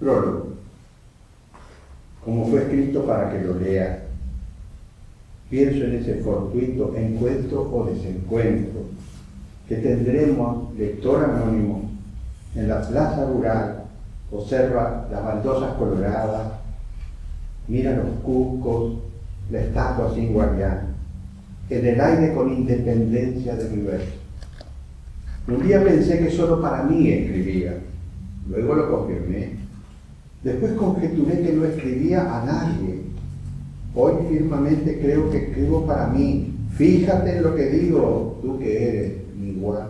Prólogo. Como fue escrito para que lo leas, pienso en ese fortuito encuentro o desencuentro que tendremos, lector anónimo, en la plaza rural. Observa las baldosas coloradas, mira los cuscos, la estatua sin guardián, en el aire con independencia de mi verso. Un día pensé que solo para mí escribía, luego lo confirmé. Después conjeturé que no escribía a nadie. Hoy firmemente creo que escribo para mí. Fíjate en lo que digo, tú que eres mi igual.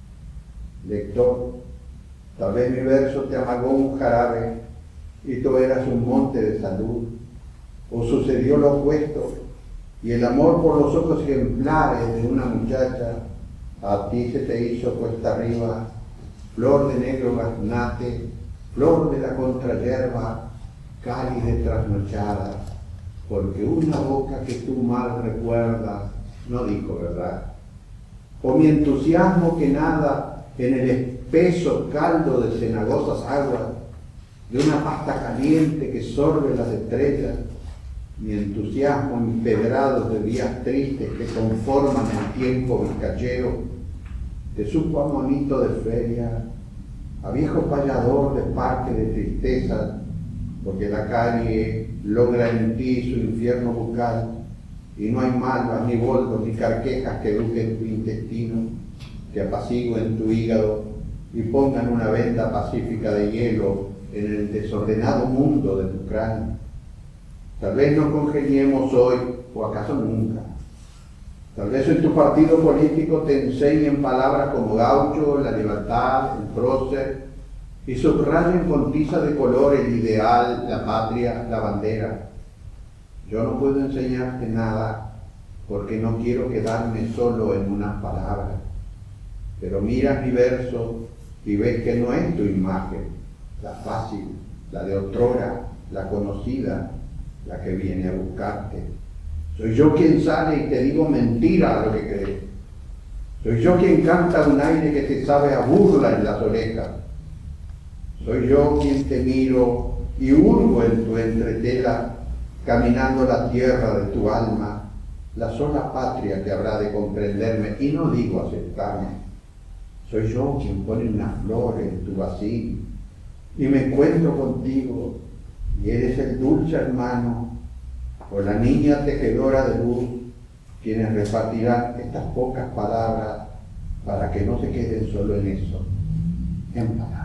Lector, tal vez mi verso te amagó un jarabe y tú eras un monte de salud. O sucedió lo opuesto, y el amor por los ojos ejemplares de una muchacha a ti se te hizo cuesta arriba, flor de negro gaznate, flor de la contrayerba, cáliz de trasnochada, porque una boca que tú mal recuerdas no dijo verdad. O mi entusiasmo que nada en el espeso caldo de cenagosas aguas, de una pasta caliente que sorbe las estrellas, mi entusiasmo empedrado de días tristes que conforman el tiempo vizcachero, te supo a monito de feria, a viejo payador de parque de tristeza, porque la calle logra en ti su infierno bucal, y no hay malvas, ni boldos, ni carquejas que eduquen tu intestino, que apacigüen tu hígado y pongan una venda pacífica de hielo en el desordenado mundo de tu cráneo. Tal vez no congeniemos hoy, o acaso nunca. Tal vez en tu partido político te enseñen palabras como gaucho, la libertad, el prócer, y subrayen con tiza de color el ideal, la patria, la bandera. Yo no puedo enseñarte nada porque no quiero quedarme solo en unas palabras. Pero miras mi verso y ves que no es tu imagen, la fácil, la de otrora, la conocida, la que viene a buscarte. Soy yo quien sale y te digo mentira a lo que crees. Soy yo quien canta un aire que te sabe a burla en las orejas. Soy yo quien te miro y hurgo en tu entretela, caminando la tierra de tu alma, la sola patria que habrá de comprenderme, y no digo aceptarme. Soy yo quien pone una flor en tu vacío, y me encuentro contigo, y eres el dulce hermano, o la niña tejedora de luz, quienes repartirán estas pocas palabras para que no se queden solo en eso, en palabras.